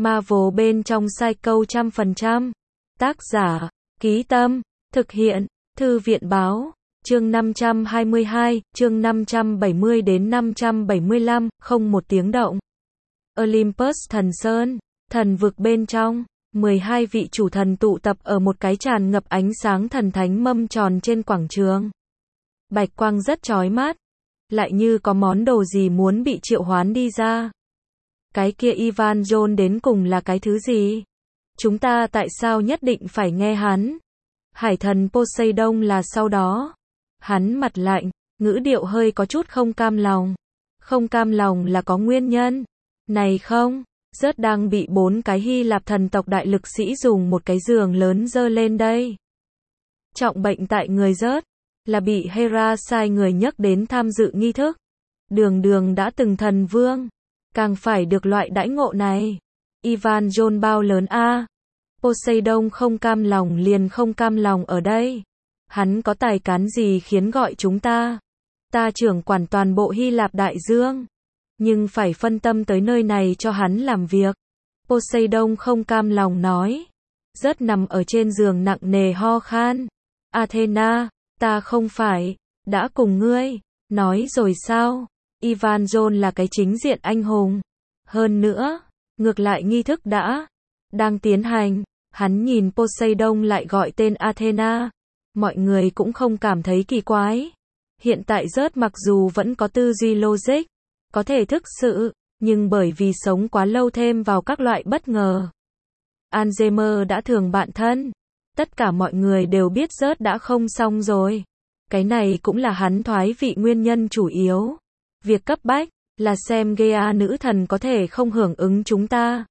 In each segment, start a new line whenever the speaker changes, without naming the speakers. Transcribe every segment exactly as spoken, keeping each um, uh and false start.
Marvel bên trong Psycho trăm phần trăm. Tác giả, Ký Tâm, thực hiện, Thư viện báo, chương năm trăm hai mươi hai, chương năm trăm bảy mươi đến năm trăm bảy mươi lăm, không một tiếng động. Olympus Thần Sơn, thần vực bên trong, mười hai vị chủ thần tụ tập ở một cái tràn ngập ánh sáng thần thánh mâm tròn trên quảng trường. Bạch quang rất chói mắt, lại như có món đồ gì muốn bị triệu hoán đi ra. Cái kia Ivan John đến cùng là cái thứ gì? Chúng ta tại sao nhất định phải nghe hắn? Hải thần Poseidon là sau đó. Hắn mặt lạnh, ngữ điệu hơi có chút không cam lòng. Không cam lòng là có nguyên nhân. Này không, Rớt đang bị bốn cái Hy Lạp thần tộc đại lực sĩ dùng một cái giường lớn dơ lên đây. Trọng bệnh tại người Rớt, là bị Hera sai người nhấc đến tham dự nghi thức. Đường đường đã từng thần vương, càng phải được loại đãi ngộ này. Ivan John bao lớn a. Poseidon không cam lòng liền không cam lòng ở đây. Hắn có tài cán gì khiến gọi chúng ta? Ta trưởng quản toàn bộ Hy Lạp đại dương, nhưng phải phân tâm tới nơi này cho hắn làm việc. Poseidon không cam lòng nói. Rớt nằm ở trên giường nặng nề ho khan. Athena, ta không phải, đã cùng ngươi, nói rồi sao? Ivan John là cái chính diện anh hùng. Hơn nữa, ngược lại nghi thức đã đang tiến hành, hắn nhìn Poseidon lại gọi tên Athena. Mọi người cũng không cảm thấy kỳ quái. Hiện tại Rớt mặc dù vẫn có tư duy logic, có thể thức sự, nhưng bởi vì sống quá lâu thêm vào các loại bất ngờ. Alzheimer đã thường bạn thân. Tất cả mọi người đều biết Rớt đã không xong rồi. Cái này cũng là hắn thoái vị nguyên nhân chủ yếu. Việc cấp bách là xem Gaia nữ thần có thể không hưởng ứng chúng ta.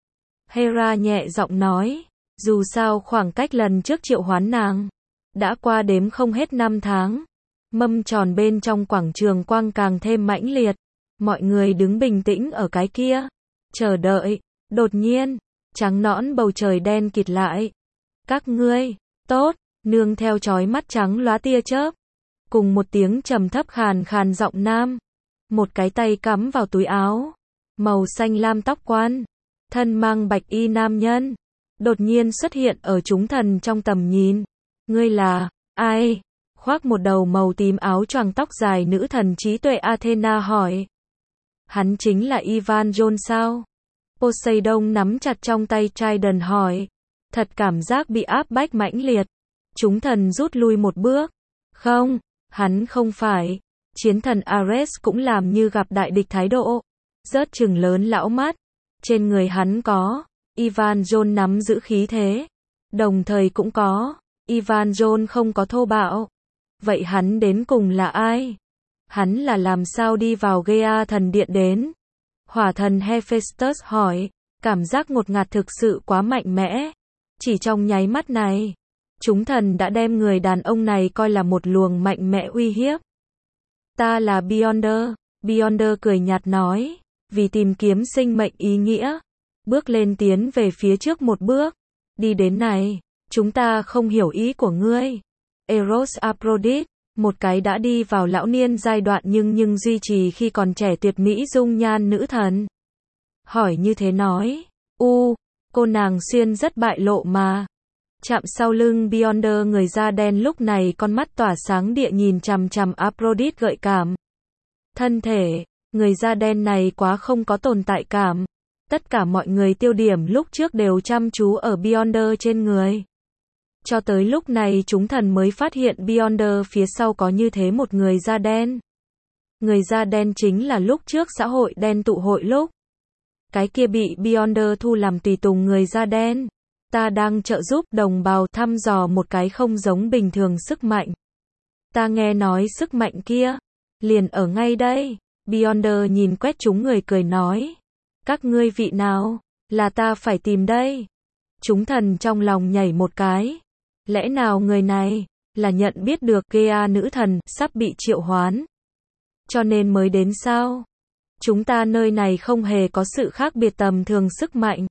Hera nhẹ giọng nói, dù sao khoảng cách lần trước triệu hoán nàng đã qua đếm không hết năm tháng. Mâm tròn bên trong quảng trường quang càng thêm mãnh liệt. Mọi người đứng bình tĩnh ở cái kia, chờ đợi. Đột nhiên, trắng nõn bầu trời đen kịt lại. Các ngươi, tốt, nương theo chói mắt trắng lóa tia chớp. Cùng một tiếng trầm thấp khàn khàn giọng nam. Một cái tay cắm vào túi áo. Màu xanh lam tóc quan. Thân mang bạch y nam nhân. Đột nhiên xuất hiện ở chúng thần trong tầm nhìn. Ngươi là, ai? Khoác một đầu màu tím áo choàng tóc dài nữ thần trí tuệ Athena hỏi. Hắn chính là Ivan John sao? Poseidon nắm chặt trong tay Trident hỏi. Thật cảm giác bị áp bách mãnh liệt. Chúng thần rút lui một bước. Không, hắn không phải. Chiến thần Ares cũng làm như gặp đại địch thái độ. Rớt trừng lớn lão mắt. Trên người hắn có Ivan John nắm giữ khí thế. Đồng thời cũng có Ivan John không có thô bạo. Vậy hắn đến cùng là ai? Hắn là làm sao đi vào Gaia thần điện đến? Hỏa thần Hephaestus hỏi. Cảm giác ngột ngạt thực sự quá mạnh mẽ. Chỉ trong nháy mắt này, chúng thần đã đem người đàn ông này coi là một luồng mạnh mẽ uy hiếp. Ta là Beyonder. Beyonder cười nhạt nói. Vì tìm kiếm sinh mệnh ý nghĩa, bước lên tiến về phía trước một bước. Đi đến này, chúng ta không hiểu ý của ngươi. Eros Aphrodite, một cái đã đi vào lão niên giai đoạn nhưng nhưng duy trì khi còn trẻ tuyệt mỹ dung nhan nữ thần. Hỏi như thế nói, u, cô nàng xuyên rất bại lộ mà. Chạm sau lưng Beyonder người da đen lúc này con mắt tỏa sáng địa nhìn chằm chằm Aphrodite gợi cảm. Thân thể, người da đen này quá không có tồn tại cảm. Tất cả mọi người tiêu điểm lúc trước đều chăm chú ở Beyonder trên người. Cho tới lúc này chúng thần mới phát hiện Beyonder phía sau có như thế một người da đen. Người da đen chính là lúc trước xã hội đen tụ hội lúc. Cái kia bị Beyonder thu làm tùy tùng người da đen. Ta đang trợ giúp đồng bào thăm dò một cái không giống bình thường sức mạnh. Ta nghe nói sức mạnh kia liền ở ngay đây. Beyonder nhìn quét chúng người cười nói. Các ngươi vị nào, là ta phải tìm đây. Chúng thần trong lòng nhảy một cái. Lẽ nào người này, là nhận biết được Gaia nữ thần, sắp bị triệu hoán. Cho nên mới đến sao? Chúng ta nơi này không hề có sự khác biệt tầm thường sức mạnh.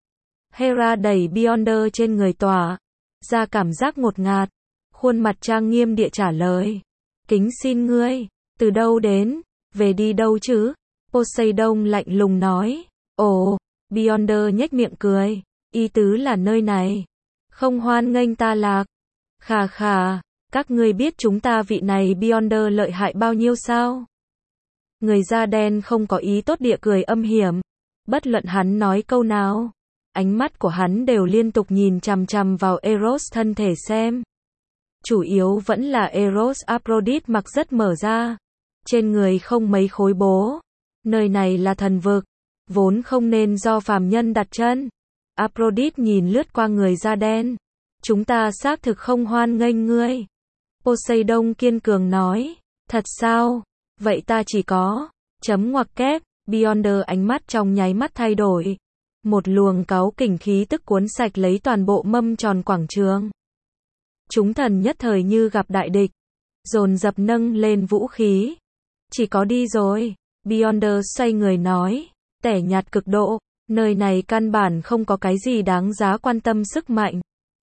Hera đẩy Beyonder trên người tỏa, ra cảm giác ngột ngạt. Khuôn mặt trang nghiêm địa trả lời. Kính xin ngươi, từ đâu đến? Về đi đâu chứ? Poseidon lạnh lùng nói. Ồ, Beyonder nhếch miệng cười. Ý tứ là nơi này không hoan nghênh ta lạc. Khà khà, các ngươi biết chúng ta vị này Beyonder lợi hại bao nhiêu sao? Người da đen không có ý tốt địa cười âm hiểm. Bất luận hắn nói câu nào, ánh mắt của hắn đều liên tục nhìn chằm chằm vào Eros thân thể xem. Chủ yếu vẫn là Eros Aphrodite mặc rất mở ra. Trên người không mấy khối bố. Nơi này là thần vực, vốn không nên do phàm nhân đặt chân. Aphrodite nhìn lướt qua người da đen. Chúng ta xác thực không hoan nghênh ngươi. Poseidon kiên cường nói. Thật sao? Vậy ta chỉ có. Chấm ngoặc kép. Beyonder ánh mắt trong nháy mắt thay đổi. Một luồng cáu kỉnh khí tức cuốn sạch lấy toàn bộ mâm tròn quảng trường. Chúng thần nhất thời như gặp đại địch. Dồn dập nâng lên vũ khí. Chỉ có đi rồi. Beyonder xoay người nói. Tẻ nhạt cực độ. Nơi này căn bản không có cái gì đáng giá quan tâm sức mạnh.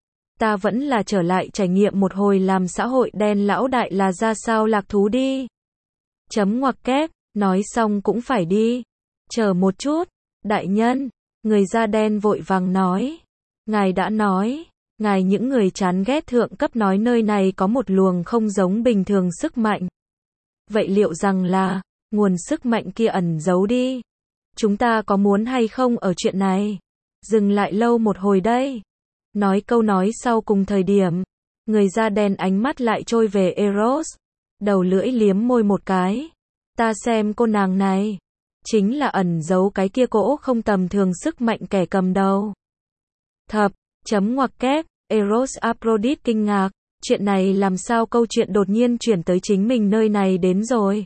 Ta vẫn là trở lại trải nghiệm một hồi làm xã hội đen lão đại là ra sao lạc thú đi. Chấm ngoặc kép. Nói xong cũng phải đi. Chờ một chút. Đại nhân. Người da đen vội vàng nói. Ngài đã nói. Ngài những người chán ghét thượng cấp nói nơi này có một luồng không giống bình thường sức mạnh. Vậy liệu rằng là nguồn sức mạnh kia ẩn giấu đi? Chúng ta có muốn hay không ở chuyện này? Dừng lại lâu một hồi đây. Nói câu nói sau cùng thời điểm. Người da đen ánh mắt lại trôi về Eros. Đầu lưỡi liếm môi một cái. Ta xem cô nàng này. Chính là ẩn giấu cái kia cỗ không tầm thường sức mạnh kẻ cầm đầu. Thập, chấm ngoặc kép, Eros Aphrodite kinh ngạc. Chuyện này làm sao câu chuyện đột nhiên chuyển tới chính mình nơi này đến rồi.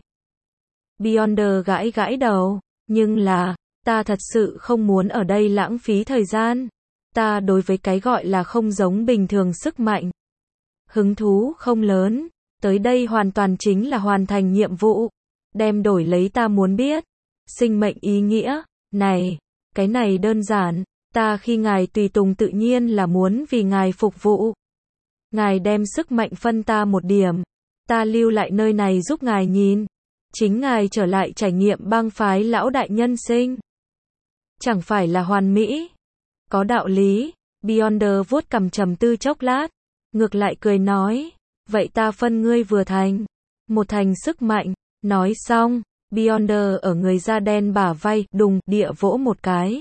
Beyonder gãi gãi đầu. Nhưng là, ta thật sự không muốn ở đây lãng phí thời gian. Ta đối với cái gọi là không giống bình thường sức mạnh. Hứng thú không lớn. Tới đây hoàn toàn chính là hoàn thành nhiệm vụ. Đem đổi lấy ta muốn biết. Sinh mệnh ý nghĩa. Này, cái này đơn giản. Ta khi ngài tùy tùng tự nhiên là muốn vì ngài phục vụ. Ngài đem sức mạnh phân ta một điểm. Ta lưu lại nơi này giúp ngài nhìn. Chính ngài trở lại trải nghiệm bang phái lão đại nhân sinh. Chẳng phải là hoàn mỹ. Có đạo lý. Beyonder vuốt cằm trầm tư chốc lát. Ngược lại cười nói. Vậy ta phân ngươi vừa thành. Một thành sức mạnh. Nói xong. Beyonder ở người da đen bả vai, đùng, địa vỗ một cái.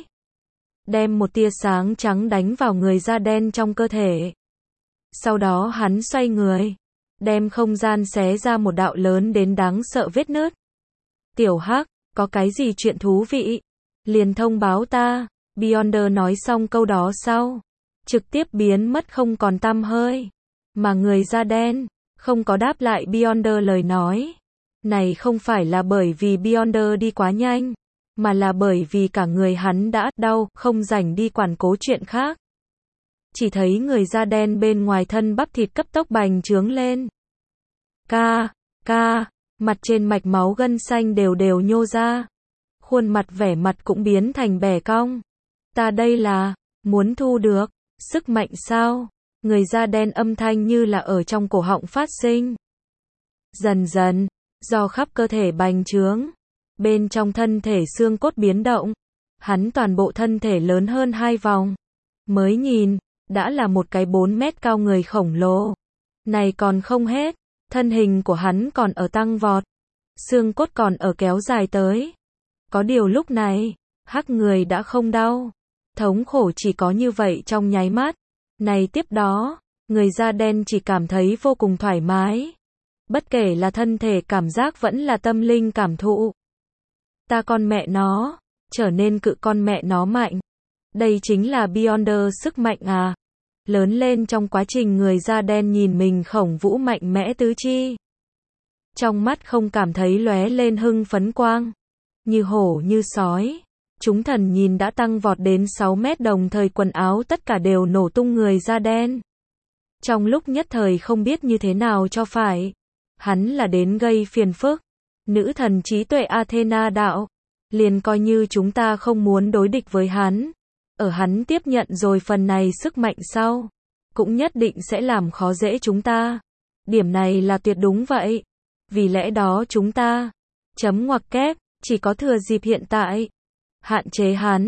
Đem một tia sáng trắng đánh vào người da đen trong cơ thể. Sau đó hắn xoay người. Đem không gian xé ra một đạo lớn đến đáng sợ vết nứt. Tiểu Hắc, có cái gì chuyện thú vị? Liền thông báo ta. Beyonder nói xong câu đó sau. Trực tiếp biến mất không còn tăm hơi. Mà người da đen, không có đáp lại Beyonder lời nói. Này không phải là bởi vì Beyonder đi quá nhanh. Mà là bởi vì cả người hắn đã đau, không rảnh đi quản cố chuyện khác. Chỉ thấy người da đen bên ngoài thân bắp thịt cấp tốc bành trướng lên. Ca, ca, mặt trên mạch máu gân xanh đều đều nhô ra. Khuôn mặt vẻ mặt cũng biến thành bẻ cong. Ta đây là, muốn thu được, sức mạnh sao? Người da đen âm thanh như là ở trong cổ họng phát sinh. Dần dần, do khắp cơ thể bành trướng. Bên trong thân thể xương cốt biến động. Hắn toàn bộ thân thể lớn hơn hai vòng. Mới nhìn, đã là một cái bốn mét cao người khổng lồ. Này còn không hết. Thân hình của hắn còn ở tăng vọt. Xương cốt còn ở kéo dài tới. Có điều lúc này, hắc người đã không đau. Thống khổ chỉ có như vậy trong nháy mắt. Này tiếp đó, người da đen chỉ cảm thấy vô cùng thoải mái. Bất kể là thân thể cảm giác vẫn là tâm linh cảm thụ. Ta con mẹ nó, trở nên cự con mẹ nó mạnh. Đây chính là Beyonder sức mạnh à. Lớn lên trong quá trình người da đen nhìn mình khổng vũ mạnh mẽ tứ chi. Trong mắt không cảm thấy lóe lên hưng phấn quang. Như hổ như sói. Chúng thần nhìn đã tăng vọt đến sáu mét đồng thời quần áo tất cả đều nổ tung người da đen. Trong lúc nhất thời không biết như thế nào cho phải. Hắn là đến gây phiền phức. Nữ thần trí tuệ Athena đạo. Liền coi như chúng ta không muốn đối địch với hắn. Ở hắn tiếp nhận rồi phần này sức mạnh sau. Cũng nhất định sẽ làm khó dễ chúng ta. Điểm này là tuyệt đúng vậy. Vì lẽ đó chúng ta. Chấm ngoặc kép. Chỉ có thừa dịp hiện tại. Hạn chế hắn.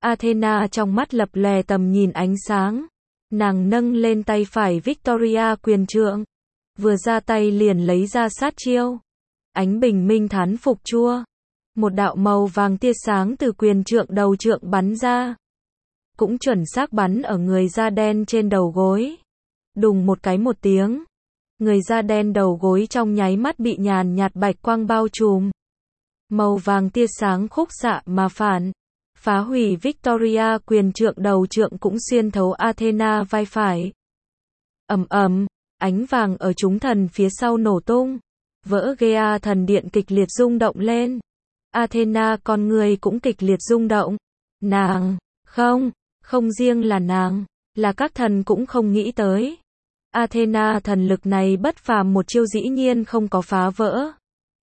Athena trong mắt lập lòe tầm nhìn ánh sáng. Nàng nâng lên tay phải Victoria quyền trượng. Vừa ra tay liền lấy ra sát chiêu. Ánh bình minh thán phục chua. Một đạo màu vàng tia sáng từ quyền trượng đầu trượng bắn ra. Cũng chuẩn xác bắn ở người da đen trên đầu gối. Đùng một cái một tiếng. Người da đen đầu gối trong nháy mắt bị nhàn nhạt bạch quang bao trùm. Màu vàng tia sáng khúc xạ mà phản. Phá hủy Victoria quyền trượng đầu trượng cũng xuyên thấu Athena vai phải. Ầm ầm, ánh vàng ở chúng thần phía sau nổ tung. Vỡ Gaia thần điện kịch liệt rung động lên. Athena con người cũng kịch liệt rung động. Nàng, không, không riêng là nàng, là các thần cũng không nghĩ tới. Athena thần lực này bất phàm một chiêu dĩ nhiên không có phá vỡ.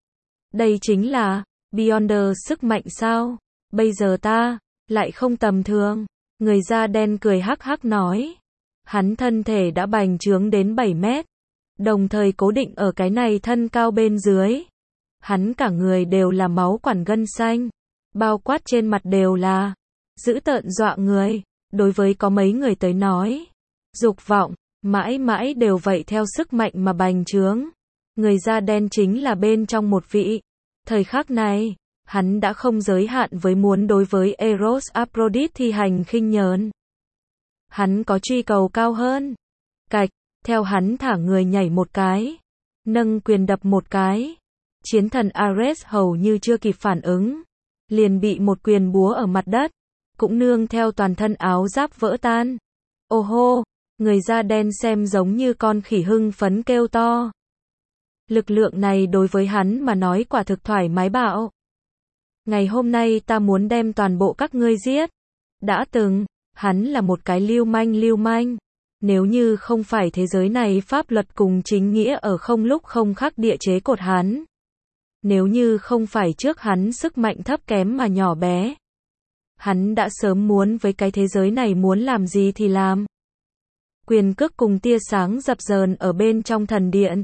Đây chính là Beyonder sức mạnh sao? Bây giờ ta lại không tầm thường. Người da đen cười hắc hắc nói. Hắn thân thể đã bành trướng đến bảy mét, đồng thời cố định ở cái này thân cao bên dưới. Hắn cả người đều là máu quản gân xanh, bao quát trên mặt đều là dữ tợn dọa người. Đối với có mấy người tới nói, dục vọng mãi mãi đều vậy theo sức mạnh mà bành trướng. Người da đen chính là bên trong một vị. Thời khắc này, hắn đã không giới hạn với muốn đối với Eros Aphrodite thi hành khinh nhờn. Hắn có truy cầu cao hơn. Cạch, theo hắn thả người nhảy một cái, nâng quyền đập một cái. Chiến thần Ares hầu như chưa kịp phản ứng, liền bị một quyền búa ở mặt đất, cũng nương theo toàn thân áo giáp vỡ tan. Ô hô, người da đen xem giống như con khỉ hưng phấn kêu to. Lực lượng này đối với hắn mà nói quả thực thoải mái bạo. Ngày hôm nay ta muốn đem toàn bộ các ngươi giết. Đã từng, hắn là một cái lưu manh lưu manh. Nếu như không phải thế giới này pháp luật cùng chính nghĩa ở không lúc không khắc địa chế cột hắn. Nếu như không phải trước hắn sức mạnh thấp kém mà nhỏ bé. Hắn đã sớm muốn với cái thế giới này muốn làm gì thì làm. Quyền cước cùng tia sáng dập dờn ở bên trong thần điện.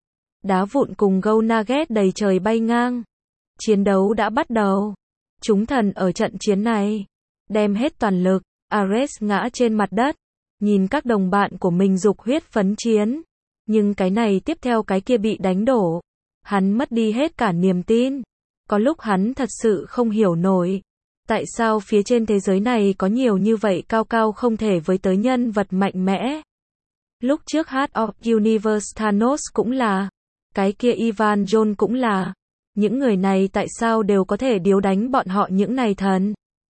Đá vụn cùng gâu nugget đầy trời bay ngang. Chiến đấu đã bắt đầu. Chúng thần ở trận chiến này đem hết toàn lực. Ares ngã trên mặt đất, nhìn các đồng bạn của mình dục huyết phấn chiến. Nhưng cái này tiếp theo cái kia bị đánh đổ. Hắn mất đi hết cả niềm tin. Có lúc hắn thật sự không hiểu nổi. Tại sao phía trên thế giới này có nhiều như vậy cao cao không thể với tới nhân vật mạnh mẽ. Lúc trước Heart of Universe Thanos cũng là. Cái kia Ivan John cũng là. Những người này tại sao đều có thể điếu đánh bọn họ những này thần.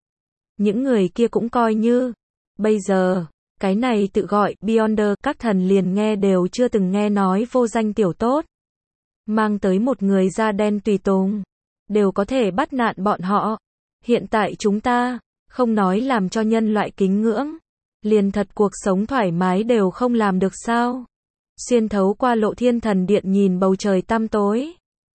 Những người kia cũng coi như. Bây giờ, cái này tự gọi Beyonder các thần liền nghe đều chưa từng nghe nói vô danh tiểu tốt. Mang tới một người da đen tùy tùng. Đều có thể bắt nạn bọn họ. Hiện tại chúng ta, không nói làm cho nhân loại kính ngưỡng. Liền thật cuộc sống thoải mái đều không làm được sao. Xuyên thấu qua lộ thiên thần điện nhìn bầu trời tăm tối.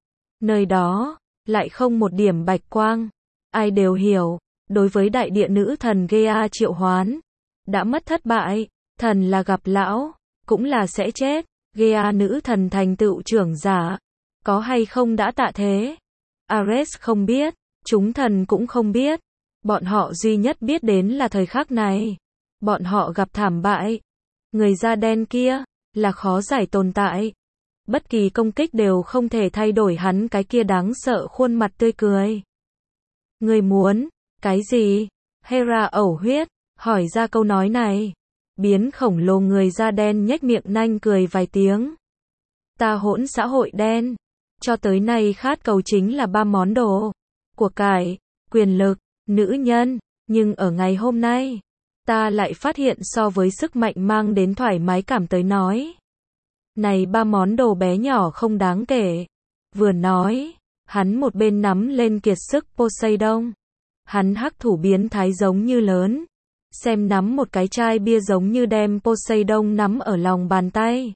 Nơi đó, lại không một điểm bạch quang. Ai đều hiểu, đối với đại địa nữ thần Gaia triệu hoán. Đã mất thất bại, thần là gặp lão, cũng là sẽ chết. Gaia nữ thần thành tựu trưởng giả. Có hay không đã tạ thế? Ares không biết, chúng thần cũng không biết. Bọn họ duy nhất biết đến là thời khắc này. Bọn họ gặp thảm bại. Người da đen kia, là khó giải tồn tại. Bất kỳ công kích đều không thể thay đổi hắn cái kia đáng sợ khuôn mặt tươi cười. Người muốn, cái gì? Hera ẩu huyết, hỏi ra câu nói này. Biến khổng lồ người da đen nhếch miệng nanh cười vài tiếng. Ta hỗn xã hội đen. Cho tới nay khát cầu chính là ba món đồ. Của cải, quyền lực, nữ nhân. Nhưng ở ngày hôm nay, ta lại phát hiện so với sức mạnh mang đến thoải mái cảm tới nói. Này ba món đồ bé nhỏ không đáng kể. Vừa nói, hắn một bên nắm lên kiệt sức Poseidon. Hắn hắc thủ biến thái giống như lớn. Xem nắm một cái chai bia giống như đem Poseidon nắm ở lòng bàn tay.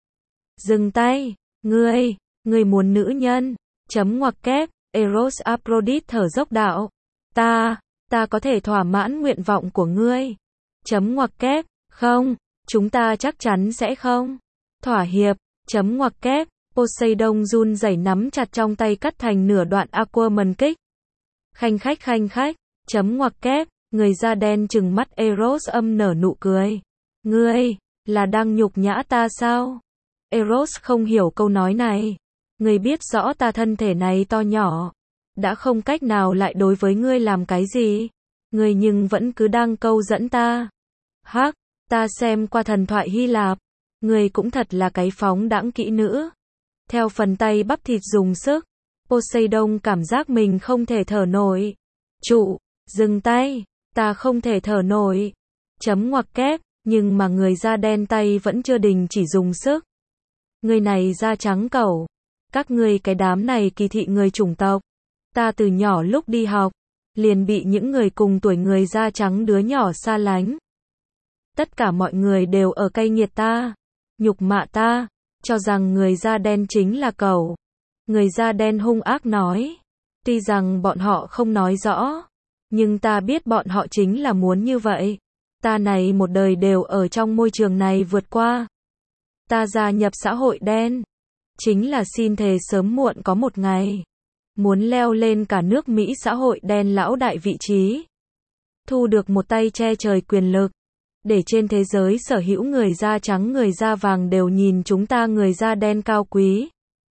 Dừng tay, ngươi, ngươi muốn nữ nhân. Chấm ngoặc kép, Eros Aphrodite thở dốc đạo. Ta, ta có thể thỏa mãn nguyện vọng của ngươi. Chấm ngoặc kép, không, chúng ta chắc chắn sẽ không. Thỏa hiệp, chấm ngoặc kép, Poseidon run rẩy nắm chặt trong tay cắt thành nửa đoạn Aquaman kích. Khanh khách khanh khách, chấm ngoặc kép, Người da đen trừng mắt Eros âm nở nụ cười. Ngươi, là đang nhục nhã ta sao? Eros không hiểu câu nói này. Ngươi biết rõ ta thân thể này to nhỏ, đã không cách nào lại đối với ngươi làm cái gì. Ngươi nhưng vẫn cứ đang câu dẫn ta. Hắc, ta xem qua thần thoại Hy Lạp. Ngươi cũng thật là cái phóng đãng kỹ nữ. Theo phần tay bắp thịt dùng sức, Poseidon cảm giác mình không thể thở nổi. Trụ, dừng tay, ta không thể thở nổi. Chấm ngoặc kép, nhưng mà người da đen tay vẫn chưa đình chỉ dùng sức. Người này da trắng cẩu. Các ngươi cái đám này kỳ thị người chủng tộc. Ta từ nhỏ lúc đi học, liền bị những người cùng tuổi người da trắng đứa nhỏ xa lánh. Tất cả mọi người đều ở cay nghiệt ta, nhục mạ ta, cho rằng người da đen chính là cẩu. Người da đen hung ác nói. Tuy rằng bọn họ không nói rõ, nhưng ta biết bọn họ chính là muốn như vậy. Ta này một đời đều ở trong môi trường này vượt qua. Ta gia nhập xã hội đen, chính là xin thề sớm muộn có một ngày, muốn leo lên cả nước Mỹ xã hội đen lão đại vị trí. Thu được một tay che trời quyền lực, để trên thế giới sở hữu người da trắng người da vàng đều nhìn chúng ta người da đen cao quý.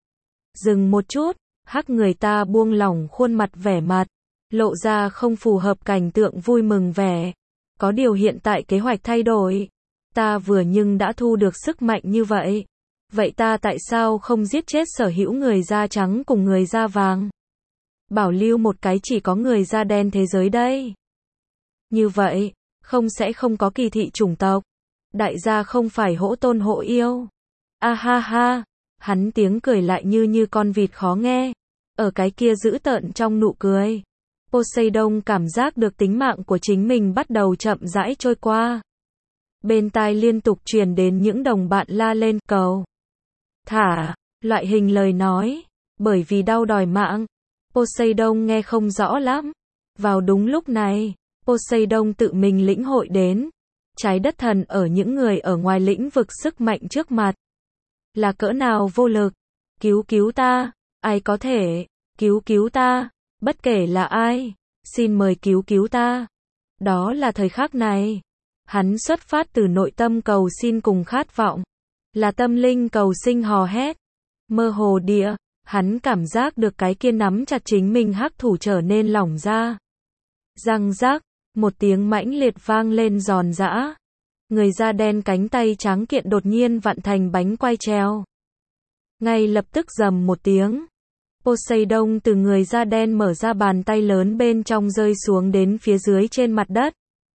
Dừng một chút, hắc người ta buông lỏng khuôn mặt vẻ mặt, lộ ra không phù hợp cảnh tượng vui mừng vẻ. Có điều hiện tại kế hoạch thay đổi. Ta vừa nhưng đã thu được sức mạnh như vậy. Vậy ta tại sao không giết chết sở hữu người da trắng cùng người da vàng? Bảo lưu một cái chỉ có người da đen thế giới đây. Như vậy, không sẽ không có kỳ thị chủng tộc. Đại gia không phải hỗ tôn hộ yêu. A ha ha, hắn tiếng cười lại như như con vịt khó nghe. Ở cái kia dữ tợn trong nụ cười. Poseidon cảm giác được tính mạng của chính mình bắt đầu chậm rãi trôi qua. Bên tai liên tục truyền đến những đồng bạn la lên cầu. Thả, loại hình lời nói. Bởi vì đau đòi mạng. Poseidon nghe không rõ lắm. Vào đúng lúc này, Poseidon tự mình lĩnh hội đến. Trái đất thần ở những người ở ngoài lĩnh vực sức mạnh trước mặt. Là cỡ nào vô lực. Cứu cứu ta, ai có thể, cứu cứu ta. Bất kể là ai, xin mời cứu cứu ta. Đó là thời khắc này. Hắn xuất phát từ nội tâm cầu xin cùng khát vọng. Là tâm linh cầu sinh hò hét. Mơ hồ địa, hắn cảm giác được cái kia nắm chặt chính mình hắc thủ trở nên lỏng ra. Răng rác, một tiếng mãnh liệt vang lên giòn giã. Người da đen cánh tay trắng kiện đột nhiên vặn thành bánh quay treo. Ngay lập tức rầm một tiếng. Poseidon từ người da đen mở ra bàn tay lớn bên trong rơi xuống đến phía dưới trên mặt đất.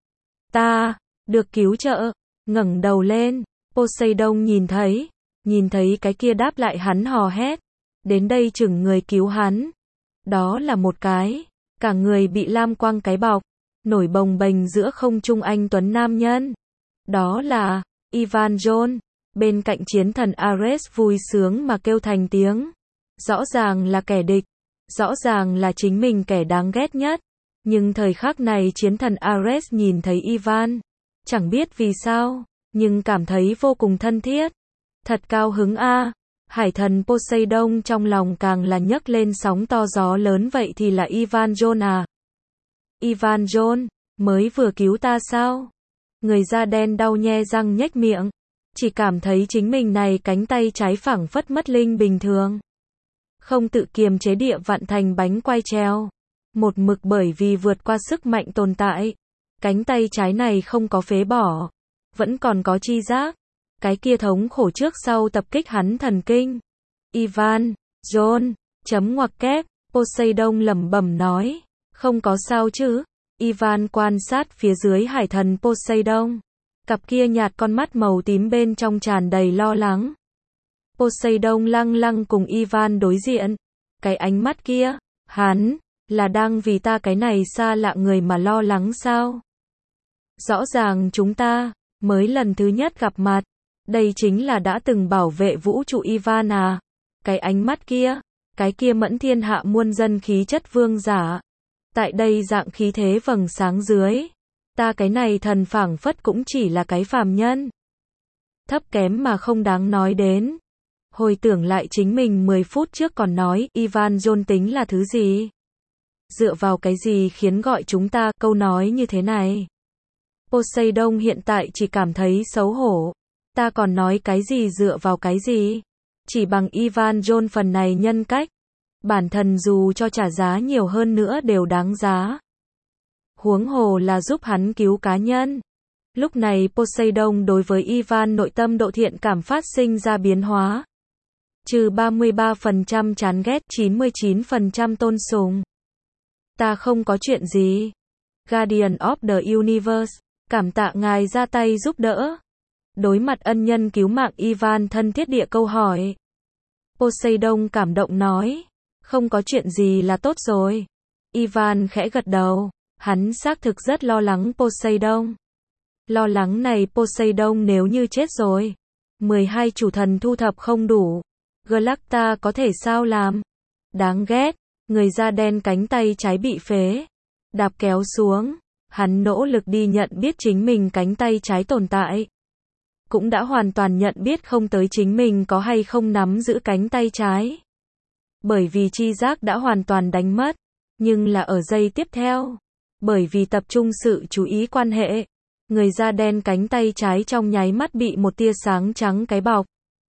Ta, được cứu trợ, ngẩng đầu lên, Poseidon nhìn thấy, nhìn thấy cái kia đáp lại hắn hò hét, đến đây chừng người cứu hắn. Đó là một cái, cả người bị lam quang cái bọc, nổi bồng bềnh giữa không trung anh tuấn nam nhân. Đó là, Ivan John, bên cạnh chiến thần Ares vui sướng mà kêu thành tiếng. Rõ ràng là kẻ địch, rõ ràng là chính mình kẻ đáng ghét nhất. Nhưng thời khắc này chiến thần Ares nhìn thấy Ivan, chẳng biết vì sao, nhưng cảm thấy vô cùng thân thiết. Thật cao hứng a. Hải thần Poseidon trong lòng càng là nhấc lên sóng to gió lớn. Vậy thì là Ivan John à? Ivan John, mới vừa cứu ta sao? Người da đen đau nhe răng nhếch miệng, chỉ cảm thấy chính mình này cánh tay trái phẳng phất mất linh bình thường. Không tự kiềm chế địa vặn thành bánh quay treo. Một mực bởi vì vượt qua sức mạnh tồn tại. Cánh tay trái này không có phế bỏ. Vẫn còn có chi giác. Cái kia thống khổ trước sau tập kích hắn thần kinh. Ivan, John, chấm ngoặc kép, Poseidon lẩm bẩm nói. Không có sao chứ. Ivan quan sát phía dưới hải thần Poseidon. Cặp kia nhạt con mắt màu tím bên trong tràn đầy lo lắng. Poseidon lăng lăng cùng Ivan đối diện. Cái ánh mắt kia, hắn, là đang vì ta cái này xa lạ người mà lo lắng sao? Rõ ràng chúng ta, mới lần thứ nhất gặp mặt. Đây chính là đã từng bảo vệ vũ trụ Ivan à. Cái ánh mắt kia, cái kia mẫn thiên hạ muôn dân khí chất vương giả. Tại đây dạng khí thế vầng sáng dưới. Ta cái này thần phảng phất cũng chỉ là cái phàm nhân. Thấp kém mà không đáng nói đến. Hồi tưởng lại chính mình mười phút trước còn nói Ivan John tính là thứ gì? Dựa vào cái gì khiến gọi chúng ta câu nói như thế này? Poseidon hiện tại chỉ cảm thấy xấu hổ. Ta còn nói cái gì dựa vào cái gì? Chỉ bằng Ivan John phần này nhân cách. Bản thân dù cho trả giá nhiều hơn nữa đều đáng giá. Huống hồ là giúp hắn cứu cá nhân. Lúc này Poseidon đối với Ivan nội tâm độ thiện cảm phát sinh ra biến hóa. Trừ ba mươi ba phần trăm chán ghét, chín mươi chín phần trăm tôn sùng. Ta không có chuyện gì. Guardian of the Universe, cảm tạ ngài ra tay giúp đỡ. Đối mặt ân nhân cứu mạng Ivan thân thiết địa câu hỏi. Poseidon cảm động nói, không có chuyện gì là tốt rồi. Ivan khẽ gật đầu, hắn xác thực rất lo lắng Poseidon. Lo lắng này Poseidon nếu như chết rồi, mười hai chủ thần thu thập không đủ, Galacta có thể sao làm? Đáng ghét, người da đen cánh tay trái bị phế, đạp kéo xuống, hắn nỗ lực đi nhận biết chính mình cánh tay trái tồn tại. Cũng đã hoàn toàn nhận biết không tới chính mình có hay không nắm giữ cánh tay trái. Bởi vì chi giác đã hoàn toàn đánh mất, nhưng là ở giây tiếp theo, bởi vì tập trung sự chú ý quan hệ, người da đen cánh tay trái trong nháy mắt bị một tia sáng trắng cái bọc.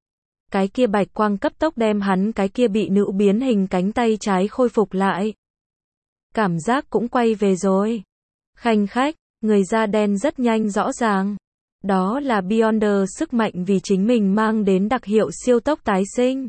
Cái kia bạch quang cấp tốc đem hắn cái kia bị nữ biến hình cánh tay trái khôi phục lại. Cảm giác cũng quay về rồi. Khanh khách, người da đen rất nhanh rõ ràng. Đó là Beyonder sức mạnh vì chính mình mang đến đặc hiệu siêu tốc tái sinh.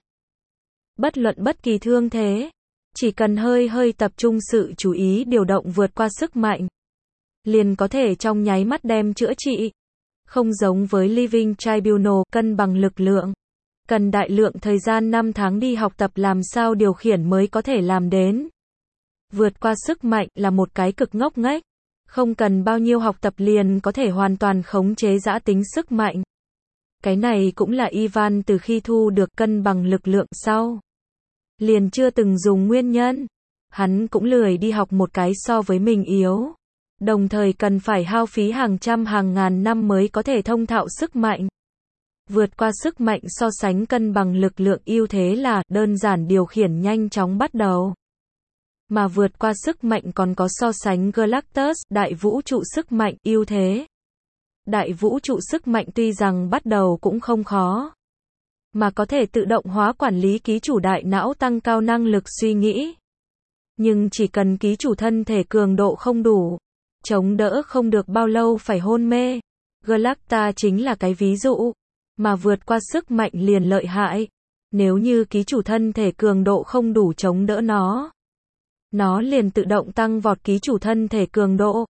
Bất luận bất kỳ thương thế, chỉ cần hơi hơi tập trung sự chú ý điều động vượt qua sức mạnh, liền có thể trong nháy mắt đem chữa trị. Không giống với Living Tribunal, cân bằng lực lượng. Cần đại lượng thời gian năm tháng đi học tập làm sao điều khiển mới có thể làm đến. Vượt qua sức mạnh là một cái cực ngốc nghếch. Không cần bao nhiêu học tập liền có thể hoàn toàn khống chế dã tính sức mạnh. Cái này cũng là Ivan từ khi thu được cân bằng lực lượng sau. Liền chưa từng dùng nguyên nhân. Hắn cũng lười đi học một cái so với mình yếu. Đồng thời cần phải hao phí hàng trăm hàng ngàn năm mới có thể thông thạo sức mạnh. Vượt qua sức mạnh so sánh cân bằng lực lượng ưu thế là đơn giản điều khiển nhanh chóng bắt đầu. Mà vượt qua sức mạnh còn có so sánh Galactus, đại vũ trụ sức mạnh, ưu thế. Đại vũ trụ sức mạnh tuy rằng bắt đầu cũng không khó, mà có thể tự động hóa quản lý ký chủ đại não tăng cao năng lực suy nghĩ. Nhưng chỉ cần ký chủ thân thể cường độ không đủ, chống đỡ không được bao lâu phải hôn mê. Galacta chính là cái ví dụ, mà vượt qua sức mạnh liền lợi hại. Nếu như ký chủ thân thể cường độ không đủ chống đỡ nó, nó liền tự động tăng vọt ký chủ thân thể cường độ.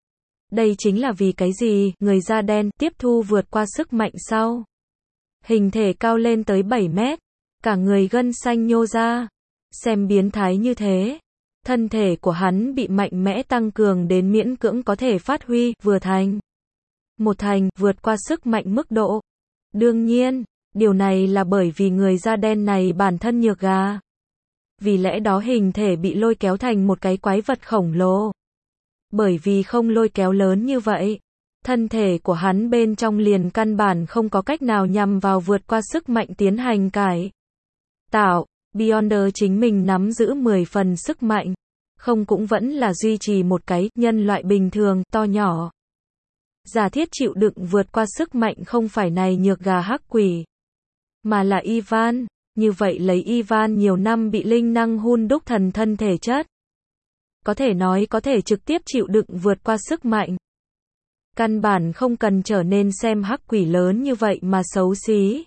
Đây chính là vì cái gì người da đen tiếp thu vượt qua sức mạnh sau. Hình thể cao lên tới bảy mét, cả người gân xanh nhô ra. Xem biến thái như thế. Thân thể của hắn bị mạnh mẽ tăng cường đến miễn cưỡng có thể phát huy, vừa thành. Một thành, vượt qua sức mạnh mức độ. Đương nhiên, điều này là bởi vì người da đen này bản thân nhược gà. Vì lẽ đó hình thể bị lôi kéo thành một cái quái vật khổng lồ. Bởi vì không lôi kéo lớn như vậy, thân thể của hắn bên trong liền căn bản không có cách nào nhằm vào vượt qua sức mạnh tiến hành cải tạo. Beyonder chính mình nắm giữ mười phần sức mạnh, không cũng vẫn là duy trì một cái nhân loại bình thường, to nhỏ. Giả thiết chịu đựng vượt qua sức mạnh không phải này nhược gà hắc quỷ, mà là Ivan. Như vậy lấy Ivan nhiều năm bị linh năng hun đúc thần thân thể chất, có thể nói có thể trực tiếp chịu đựng vượt qua sức mạnh. Căn bản không cần trở nên xem hắc quỷ lớn như vậy mà xấu xí.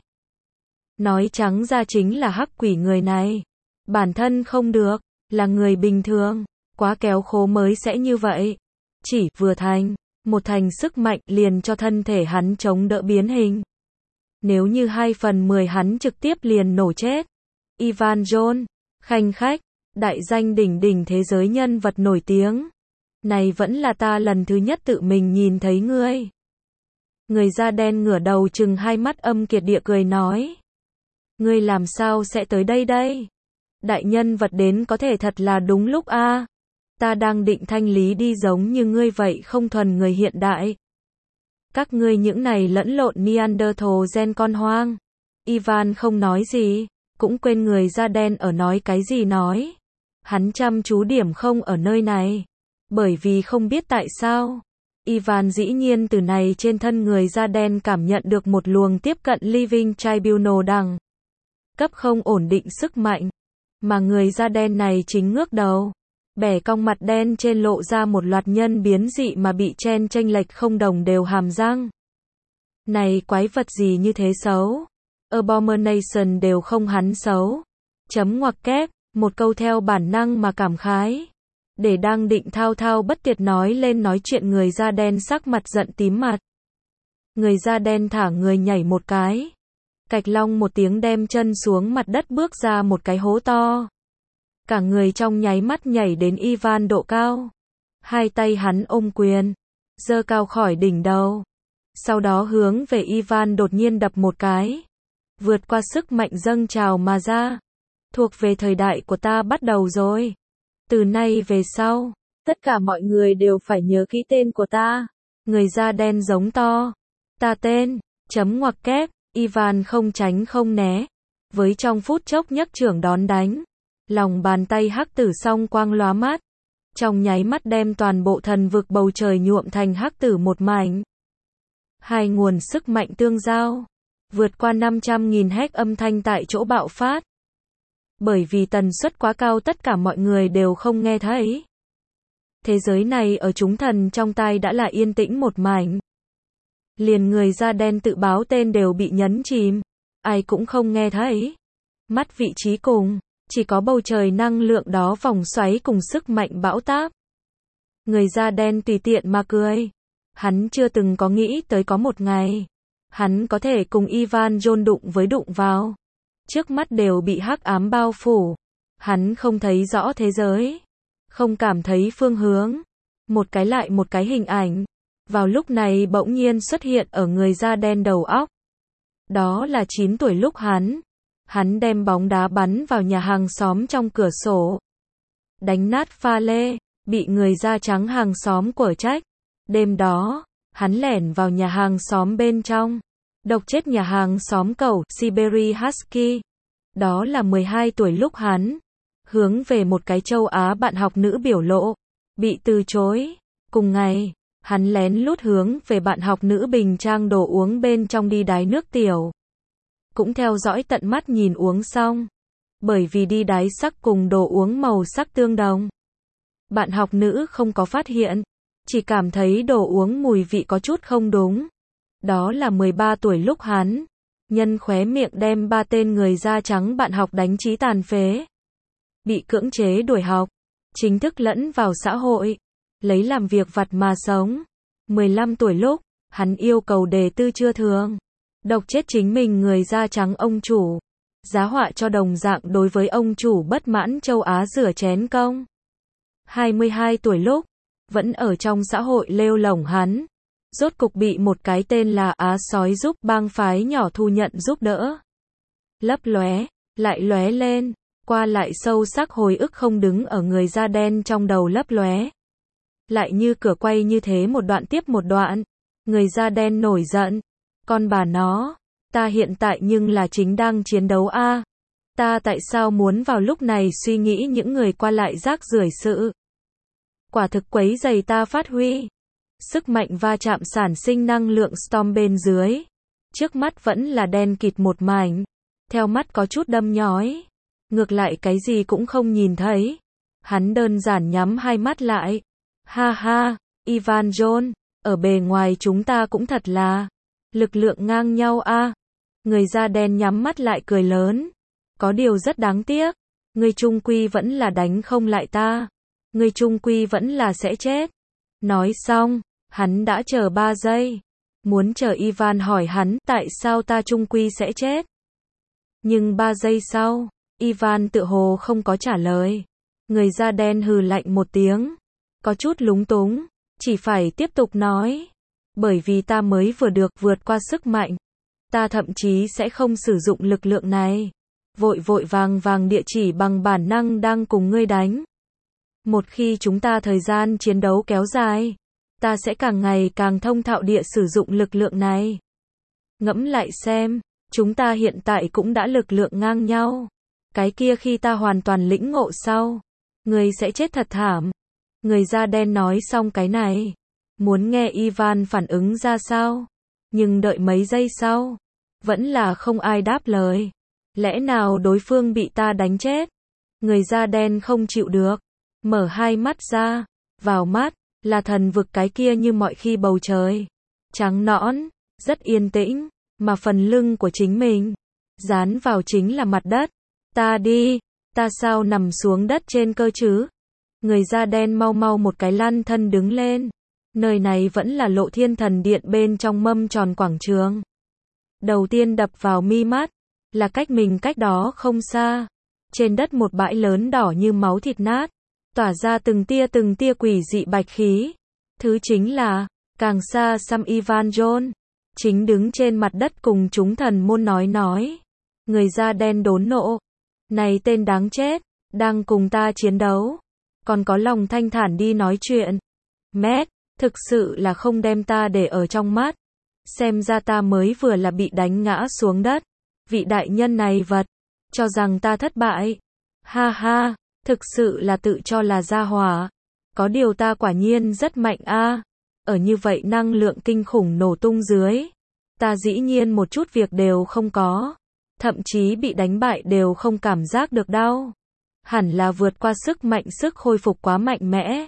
Nói trắng ra chính là hắc quỷ người này bản thân không được, là người bình thường, quá kéo khố mới sẽ như vậy. Chỉ vừa thành, một thành sức mạnh liền cho thân thể hắn chống đỡ biến hình. Nếu như hai phần mười hắn trực tiếp liền nổ chết. Ivan John, khanh khách, đại danh đỉnh đỉnh thế giới nhân vật nổi tiếng. Này vẫn là ta lần thứ nhất tự mình nhìn thấy ngươi. Người da đen ngửa đầu chừng hai mắt âm kiệt địa cười nói. Ngươi làm sao sẽ tới đây đây? Đại nhân vật đến có thể thật là đúng lúc a. À. Ta đang định thanh lý đi giống như ngươi vậy không thuần người hiện đại. Các ngươi những này lẫn lộn Neanderthal gen con hoang. Ivan không nói gì, cũng quên người da đen ở nói cái gì nói. Hắn chăm chú điểm không ở nơi này. Bởi vì không biết tại sao. Ivan dĩ nhiên từ này trên thân người da đen cảm nhận được một luồng tiếp cận Living Tribunal đẳng cấp không ổn định sức mạnh. Mà người da đen này chính ngước đầu. Bẻ cong mặt đen trên lộ ra một loạt nhân biến dị mà bị chen chênh lệch không đồng đều hàm răng. Này quái vật gì như thế xấu? Abomination đều không hắn xấu. Chấm ngoặc kép, một câu theo bản năng mà cảm khái. Để đang định thao thao bất tuyệt nói lên nói chuyện người da đen sắc mặt giận tím mặt. Người da đen thả người nhảy một cái. Cạch long một tiếng đem chân xuống mặt đất bước ra một cái hố to. Cả người trong nháy mắt nhảy đến Ivan độ cao. Hai tay hắn ôm quyền, giơ cao khỏi đỉnh đầu. Sau đó hướng về Ivan đột nhiên đập một cái. Vượt qua sức mạnh dâng trào mà ra. Thuộc về thời đại của ta bắt đầu rồi. Từ nay về sau, tất cả mọi người đều phải nhớ kỹ tên của ta. Người da đen giống to. Ta tên, chấm ngoặc kép, Ivan không tránh không né. Với trong phút chốc nhấc chưởng đón đánh. Lòng bàn tay hắc tử song quang lóa mắt. Trong nháy mắt đem toàn bộ thần vực bầu trời nhuộm thành hắc tử một mảnh. Hai nguồn sức mạnh tương giao. Vượt qua năm trăm nghìn héc âm thanh tại chỗ bạo phát. Bởi vì tần suất quá cao tất cả mọi người đều không nghe thấy. Thế giới này ở chúng thần trong tai đã là yên tĩnh một mảnh. Liền người da đen tự báo tên đều bị nhấn chìm. Ai cũng không nghe thấy. Mắt vị trí cùng. Chỉ có bầu trời năng lượng đó vòng xoáy cùng sức mạnh bão táp. Người da đen tùy tiện mà cười. Hắn chưa từng có nghĩ tới có một ngày. Hắn có thể cùng Ivan John đụng với đụng vào. Trước mắt đều bị hắc ám bao phủ. Hắn không thấy rõ thế giới. Không cảm thấy phương hướng. Một cái lại một cái hình ảnh. Vào lúc này bỗng nhiên xuất hiện ở người da đen đầu óc. Đó là chín tuổi lúc hắn. Hắn đem bóng đá bắn vào nhà hàng xóm trong cửa sổ. Đánh nát pha lê. Bị người da trắng hàng xóm quở trách. Đêm đó, hắn lẻn vào nhà hàng xóm bên trong. Độc chết nhà hàng xóm cẩu Siberi Husky. Đó là mười hai tuổi lúc hắn. Hướng về một cái châu Á bạn học nữ biểu lộ. Bị từ chối. Cùng ngày, hắn lén lút hướng về bạn học nữ bình trang đồ uống bên trong đi đái nước tiểu. Cũng theo dõi tận mắt nhìn uống xong. Bởi vì đi đái sắc cùng đồ uống màu sắc tương đồng. Bạn học nữ không có phát hiện. Chỉ cảm thấy đồ uống mùi vị có chút không đúng. Đó là mười ba tuổi lúc hắn. Nhân khóe miệng đem ba tên người da trắng bạn học đánh chí tàn phế. Bị cưỡng chế đuổi học. Chính thức lẫn vào xã hội. Lấy làm việc vặt mà sống. mười lăm tuổi lúc, hắn yêu cầu đề tư chưa thường. Độc chết chính mình người da trắng ông chủ. Giá họa cho đồng dạng đối với ông chủ bất mãn châu Á rửa chén công. hai mươi hai tuổi lúc, vẫn ở trong xã hội lêu lổng hắn. Rốt cục bị một cái tên là Á Sói giúp bang phái nhỏ thu nhận giúp đỡ. Lấp lóe, lại lóe lên, qua lại sâu sắc hồi ức không đứng ở người da đen trong đầu lấp lóe. Lại như cửa quay như thế một đoạn tiếp một đoạn. Người da đen nổi giận. Con bà nó, ta hiện tại nhưng là chính đang chiến đấu a. À. Ta tại sao muốn vào lúc này suy nghĩ những người qua lại rác rưởi sự. Quả thực quấy rầy ta phát huy. Sức mạnh va chạm sản sinh năng lượng storm bên dưới. Trước mắt vẫn là đen kịt một mảnh. Theo mắt có chút đâm nhói. Ngược lại cái gì cũng không nhìn thấy. Hắn đơn giản nhắm hai mắt lại. Ha ha, Ivan John, ở bề ngoài chúng ta cũng thật là lực lượng ngang nhau a. À. Người da đen nhắm mắt lại cười lớn. Có điều rất đáng tiếc. Ngươi trung quy vẫn là đánh không lại ta. Ngươi trung quy vẫn là sẽ chết. Nói xong, hắn đã chờ ba giây. Muốn chờ Ivan hỏi hắn tại sao ta trung quy sẽ chết. Nhưng ba giây sau, Ivan tự hồ không có trả lời. Người da đen hừ lạnh một tiếng. Có chút lúng túng. Chỉ phải tiếp tục nói. Bởi vì ta mới vừa được vượt qua sức mạnh. Ta thậm chí sẽ không sử dụng lực lượng này. Vội vội vàng vàng địa chỉ bằng bản năng đang cùng ngươi đánh. Một khi chúng ta thời gian chiến đấu kéo dài, ta sẽ càng ngày càng thông thạo địa sử dụng lực lượng này. Ngẫm lại xem, chúng ta hiện tại cũng đã lực lượng ngang nhau. Cái kia khi ta hoàn toàn lĩnh ngộ sau, Ngươi sẽ chết thật thảm. Người da đen nói xong cái này. Muốn nghe Ivan phản ứng ra sao. Nhưng đợi mấy giây sau. Vẫn là không ai đáp lời. Lẽ nào đối phương bị ta đánh chết? Người da đen không chịu được. Mở hai mắt ra. Vào mắt. Là thần vực cái kia như mọi khi bầu trời. Trắng nõn. Rất yên tĩnh. Mà phần lưng của chính mình. Dán vào chính là mặt đất. Ta đi. Ta sao nằm xuống đất trên cơ chứ? Người da đen mau mau một cái lăn thân đứng lên. Nơi này vẫn là Lộ Thiên Thần Điện bên trong mâm tròn quảng trường. Đầu tiên đập vào mi mắt. Là cách mình cách đó không xa. Trên đất một bãi lớn đỏ như máu thịt nát. Tỏa ra từng tia từng tia quỷ dị bạch khí. Thứ chính là, càng xa xăm Ivan John. Chính đứng trên mặt đất cùng chúng thần môn nói nói. Người da đen đốn nộ. Này tên đáng chết, đang cùng ta chiến đấu. Còn có lòng thanh thản đi nói chuyện. Mét, thực sự là không đem ta để ở trong mắt. Xem ra ta mới vừa là bị đánh ngã xuống đất. Vị đại nhân này vật, cho rằng ta thất bại. Ha ha, thực sự là tự cho là gia hỏa. Có điều ta quả nhiên rất mạnh a. Ở như vậy năng lượng kinh khủng nổ tung dưới. Ta dĩ nhiên một chút việc đều không có. Thậm chí bị đánh bại đều không cảm giác được đau. Hẳn là vượt qua sức mạnh sức hồi phục quá mạnh mẽ.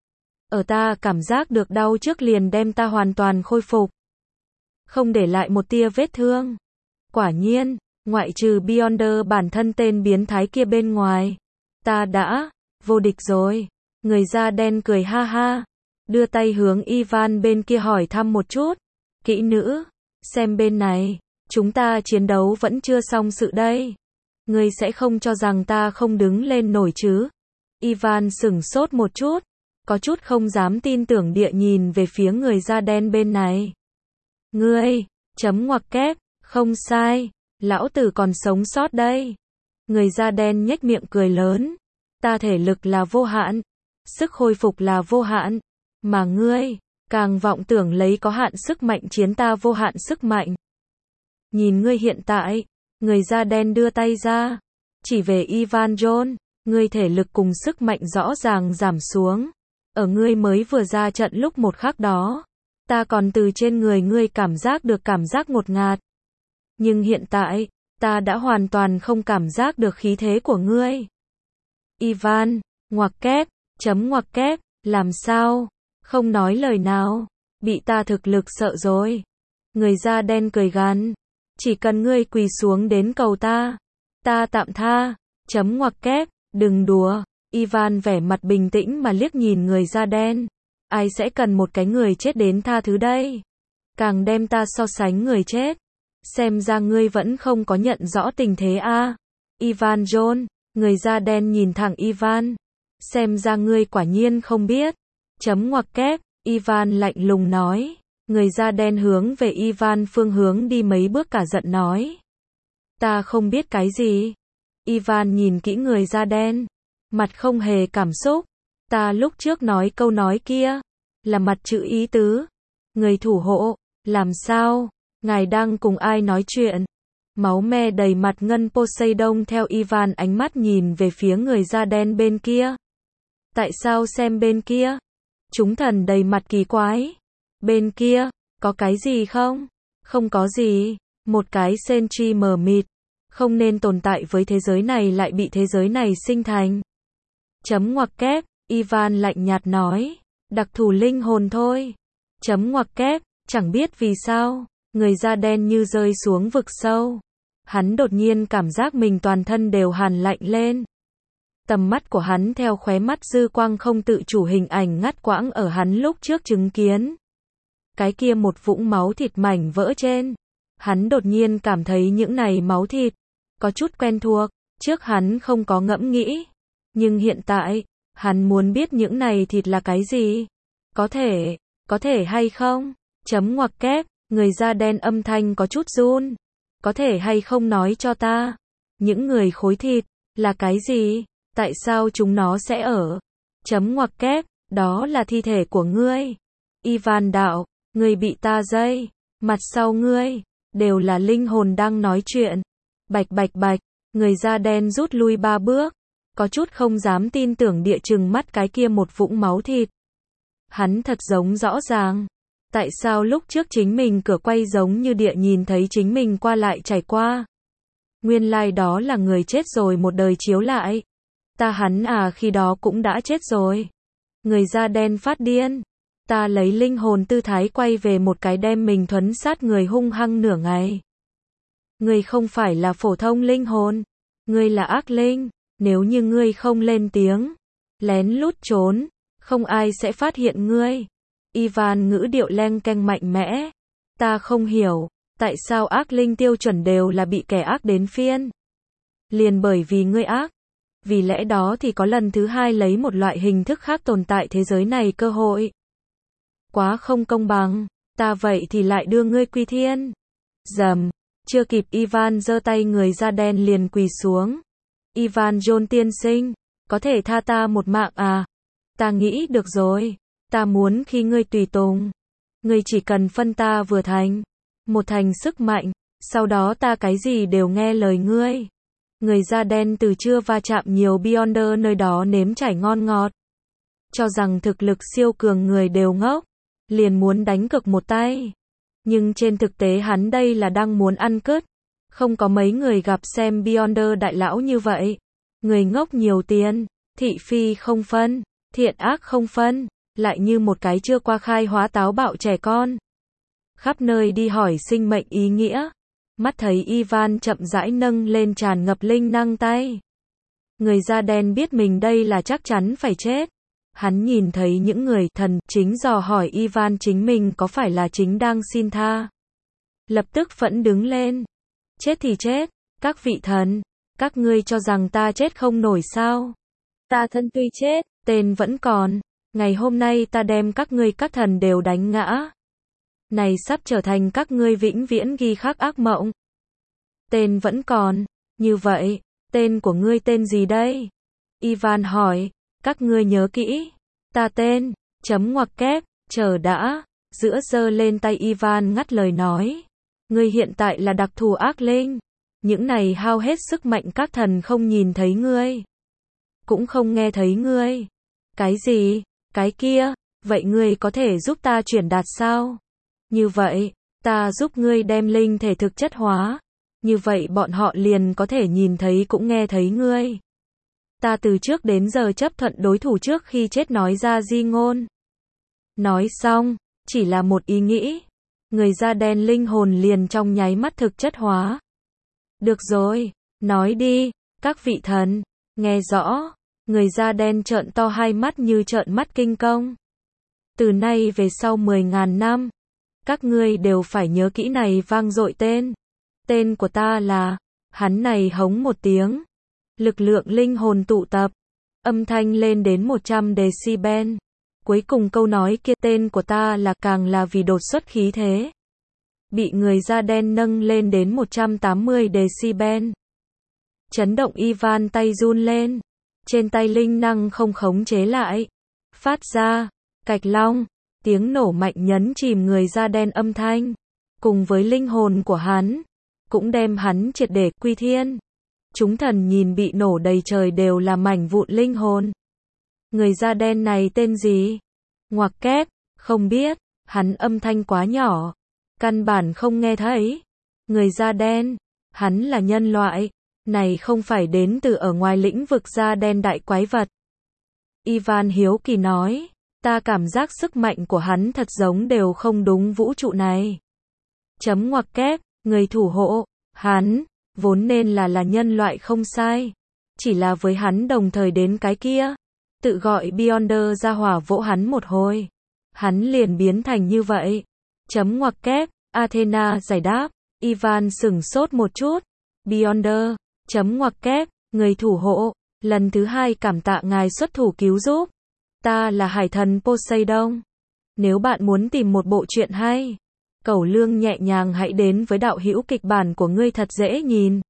Ở ta cảm giác được đau trước liền đem ta hoàn toàn khôi phục. Không để lại một tia vết thương. Quả nhiên, ngoại trừ Beyonder bản thân tên biến thái kia bên ngoài. Ta đã, vô địch rồi. Người da đen cười ha ha. Đưa tay hướng Ivan bên kia hỏi thăm một chút. Kỹ nữ, xem bên này. Chúng ta chiến đấu vẫn chưa xong sự đây. Ngươi sẽ không cho rằng ta không đứng lên nổi chứ? Ivan sửng sốt một chút. Có chút không dám tin tưởng địa nhìn về phía người da đen bên này. Ngươi, chấm ngoặc kép, không sai. Lão tử còn sống sót đây. Người da đen nhếch miệng cười lớn. Ta thể lực là vô hạn. Sức hồi phục là vô hạn. Mà ngươi, càng vọng tưởng lấy có hạn sức mạnh chiến ta vô hạn sức mạnh. Nhìn ngươi hiện tại, người da đen đưa tay ra, chỉ về Ivan John, ngươi thể lực cùng sức mạnh rõ ràng giảm xuống. Ở ngươi mới vừa ra trận lúc một khắc đó, ta còn từ trên người ngươi cảm giác được cảm giác ngột ngạt. Nhưng hiện tại, ta đã hoàn toàn không cảm giác được khí thế của ngươi. Ivan, ngoặc kép, chấm ngoặc kép, làm sao? Không nói lời nào, bị ta thực lực sợ rồi. Người da đen cười gằn. Chỉ cần ngươi quỳ xuống đến cầu ta, ta tạm tha, chấm ngoặc kép, đừng đùa. Ivan vẻ mặt bình tĩnh mà liếc nhìn người da đen. Ai sẽ cần một cái người chết đến tha thứ đây? Càng đem ta so sánh người chết. Xem ra ngươi vẫn không có nhận rõ tình thế a. Ivan John, người da đen nhìn thẳng Ivan. Xem ra ngươi quả nhiên không biết. Chấm ngoặc kép, Ivan lạnh lùng nói. Người da đen hướng về Ivan phương hướng đi mấy bước cả giận nói. Ta không biết cái gì. Ivan nhìn kỹ người da đen. Mặt không hề cảm xúc. Ta lúc trước nói câu nói kia. Là mặt chữ ý tứ. Người thủ hộ. Làm sao? Ngài đang cùng ai nói chuyện? Máu me đầy mặt ngân Poseidon theo Ivan ánh mắt nhìn về phía người da đen bên kia. Tại sao xem bên kia? Chúng thần đầy mặt kỳ quái. Bên kia, có cái gì không? Không có gì. Một cái sentry mờ mịt. Không nên tồn tại với thế giới này lại bị thế giới này sinh thành. Chấm ngoặc kép, Ivan lạnh nhạt nói. Đặc thù linh hồn thôi. Chấm ngoặc kép, chẳng biết vì sao. Người da đen như rơi xuống vực sâu. Hắn đột nhiên cảm giác mình toàn thân đều hàn lạnh lên. Tầm mắt của hắn theo khóe mắt dư quang không tự chủ hình ảnh ngắt quãng ở hắn lúc trước chứng kiến. Cái kia một vũng máu thịt mảnh vỡ trên. Hắn đột nhiên cảm thấy những này máu thịt. Có chút quen thuộc. Trước hắn không có ngẫm nghĩ. Nhưng hiện tại, hắn muốn biết những này thịt là cái gì. Có thể, có thể hay không? Chấm ngoặc kép, người da đen âm thanh có chút run. Có thể hay không nói cho ta. Những người khối thịt, là cái gì? Tại sao chúng nó sẽ ở? Chấm ngoặc kép, đó là thi thể của ngươi. Ivan đạo, ngươi bị ta dây. Mặt sau ngươi, đều là linh hồn đang nói chuyện. Bạch bạch bạch, người da đen rút lui ba bước. có chút không dám tin tưởng địa chừng mắt cái kia một vũng máu thịt. Hắn thật giống rõ ràng. Tại sao lúc trước chính mình cửa quay giống như địa nhìn thấy chính mình qua lại trải qua? Nguyên lai like đó là người chết rồi một đời chiếu lại. Ta hắn à khi đó cũng đã chết rồi. Người da đen phát điên. Ta lấy linh hồn tư thái quay về một cái đem mình thuấn sát người hung hăng nửa ngày. Ngươi không phải là phổ thông linh hồn. Ngươi là ác linh. Nếu như ngươi không lên tiếng, lén lút trốn, không ai sẽ phát hiện ngươi. Ivan ngữ điệu leng keng mạnh mẽ. Ta không hiểu, tại sao ác linh tiêu chuẩn đều là bị kẻ ác đến phiên. Liền bởi vì ngươi ác. Vì lẽ đó thì có lần thứ hai lấy một loại hình thức khác tồn tại thế giới này cơ hội. Quá không công bằng, ta vậy thì lại đưa ngươi quy thiên. Dầm, chưa kịp Ivan giơ tay người da đen liền quỳ xuống. Ivan John tiên sinh, có thể tha ta một mạng à? Ta nghĩ được rồi, ta muốn khi ngươi tùy tùng. Ngươi chỉ cần phân ta vừa thành, một thành sức mạnh, sau đó ta cái gì đều nghe lời ngươi. Người da đen từ chưa va chạm nhiều Beyonder nơi đó nếm trải ngon ngọt. Cho rằng thực lực siêu cường người đều ngốc, liền muốn đánh cực một tay. Nhưng trên thực tế hắn đây là đang muốn ăn cứt. Không có mấy người gặp xem Beyonder đại lão như vậy. Người ngốc nhiều tiền, thị phi không phân, thiện ác không phân, lại như một cái chưa qua khai hóa táo bạo trẻ con. Khắp nơi đi hỏi sinh mệnh ý nghĩa. Mắt thấy Ivan chậm rãi nâng lên tràn ngập linh năng tay. Người da đen biết mình đây là chắc chắn phải chết. Hắn nhìn thấy những người thần chính dò hỏi Ivan chính mình có phải là chính đang xin tha. Lập tức phẫn đứng lên. Chết thì chết, các vị thần, các ngươi cho rằng ta chết không nổi sao? Ta thân tuy chết, tên vẫn còn. Ngày hôm nay ta đem các ngươi các thần đều đánh ngã. Này sắp trở thành các ngươi vĩnh viễn ghi khắc ác mộng. Tên vẫn còn. Như vậy, tên của ngươi tên gì đây? Ivan hỏi, các ngươi nhớ kỹ. Ta tên, chấm ngoặc kép, chờ đã. Giữa giơ lên tay Ivan ngắt lời nói. Ngươi hiện tại là đặc thù ác linh. Những này hao hết sức mạnh các thần không nhìn thấy ngươi. Cũng không nghe thấy ngươi. Cái gì? Cái kia? Vậy ngươi có thể giúp ta chuyển đạt sao? Như vậy, ta giúp ngươi đem linh thể thực chất hóa. Như vậy bọn họ liền có thể nhìn thấy cũng nghe thấy ngươi. Ta từ trước đến giờ chấp thuận đối thủ trước khi chết nói ra di ngôn. Nói xong, chỉ là một ý nghĩ. Người da đen linh hồn liền trong nháy mắt thực chất hóa. Được rồi, nói đi, các vị thần, nghe rõ. Người da đen trợn to hai mắt như trợn mắt kinh công. Từ nay về sau mười ngàn năm, các ngươi đều phải nhớ kỹ này vang dội tên. Tên của ta là, hắn này hống một tiếng. Lực lượng linh hồn tụ tập, âm thanh lên đến một trăm decibel. Cuối cùng câu nói kia tên của ta là càng là vì đột xuất khí thế. Bị người da đen nâng lên đến một trăm tám mươi decibel. Chấn động Ivan tay run lên. Trên tay linh năng không khống chế lại. Phát ra, cạch long, tiếng nổ mạnh nhấn chìm người da đen âm thanh. Cùng với linh hồn của hắn, cũng đem hắn triệt để quy thiên. Chúng thần nhìn bị nổ đầy trời đều là mảnh vụn linh hồn. Người da đen này tên gì? Ngoặc kép, không biết, hắn âm thanh quá nhỏ. Căn bản không nghe thấy. Người da đen, hắn là nhân loại. Này không phải đến từ ở ngoài lĩnh vực da đen đại quái vật. Ivan hiếu kỳ nói. Ta cảm giác sức mạnh của hắn thật giống đều không đúng vũ trụ này. Chấm ngoặc kép, người thủ hộ, hắn, vốn nên là là nhân loại không sai. Chỉ là với hắn đồng thời đến cái kia. Tự gọi Beyonder ra hỏa vỗ hắn một hồi. Hắn liền biến thành như vậy. Chấm ngoặc kép, Athena giải đáp. Ivan sửng sốt một chút. Beyonder, chấm ngoặc kép, người thủ hộ. Lần thứ hai cảm tạ ngài xuất thủ cứu giúp. Ta là hải thần Poseidon. Nếu bạn muốn tìm một bộ truyện hay, cẩu lương nhẹ nhàng hãy đến với đạo hữu kịch bản của ngươi thật dễ nhìn.